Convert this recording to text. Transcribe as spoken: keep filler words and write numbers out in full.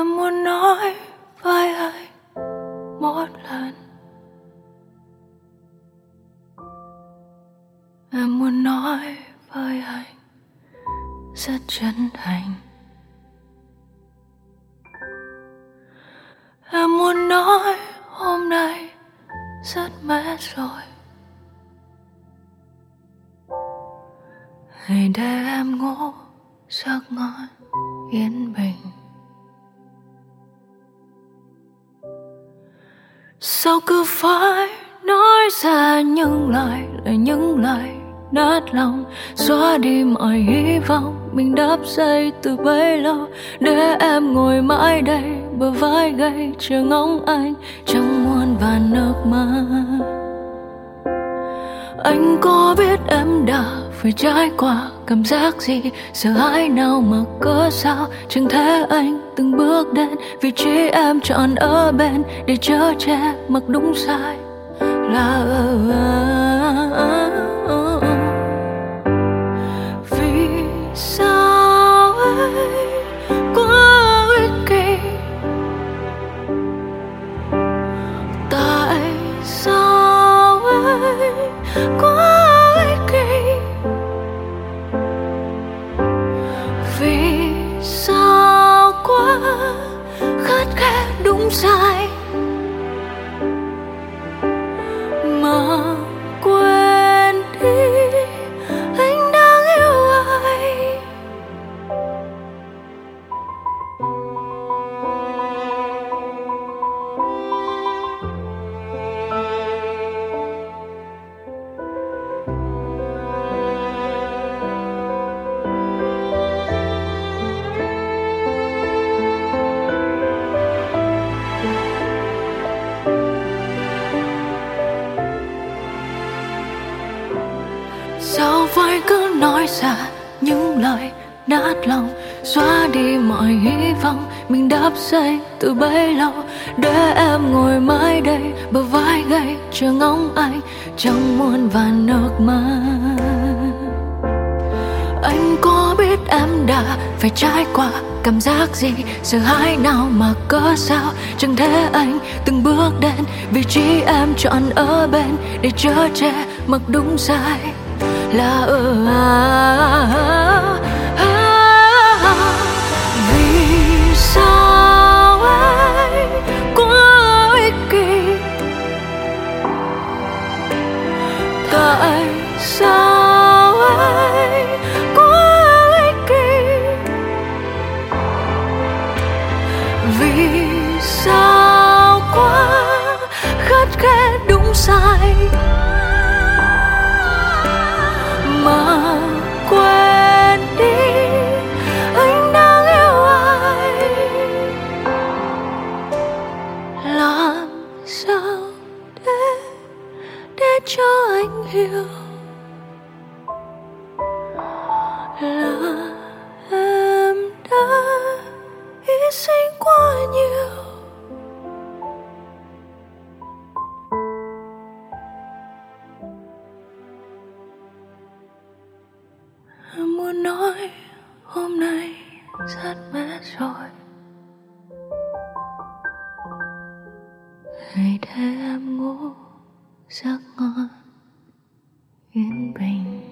Em muốn nói với anh một lần, em muốn nói với anh rất chân thành. Em muốn nói hôm nay rất mệt rồi, hãy để em ngủ giấc ngon yên bình. Sao cứ phải nói ra những lời là những lời nát lòng, xóa đi mọi hy vọng mình đắp xây từ bấy lâu, để em ngồi mãi đây bờ vai gầy chờ ngóng anh trong muôn vàn nước mắt. Anh có biết em đã phải trải qua cảm giác gì, sợ hãi nào mà cớ sao chẳng thể anh từng bước đến vị trí em chọn ở bên để chở che mặc đúng sai là vì sao anh quá ích kỷ, tại sao anh quá ích kỷ, vì sao quá khắt khe đúng sai mà quên đi anh đang yêu ai. Sao phải cứ nói ra những lời nát lòng, xóa đi mọi hy vọng mình đắp xây từ bấy lâu, để em ngồi mãi đây bờ vai gầy chờ ngóng anh trong muôn vàn nước mắt. Anh có biết em đã phải trải qua cảm giác gì, sợ hãi nào mà cớ sao chẳng thể anh từng bước đến vị trí em chọn ở bên để chở che mặc đúng sai là ở à, à, à, vì sao anh quá ích kỷ, tại sao anh quá ích kỷ, vì sao quá khắt khe đúng sai mà quên đi anh đang yêu ai. Làm sao để để cho anh hiểu là em đã hy sinh quá nhiều. Em muốn nói hôm nay rất mệt rồi, hãy để em ngủ giấc ngon yên bình.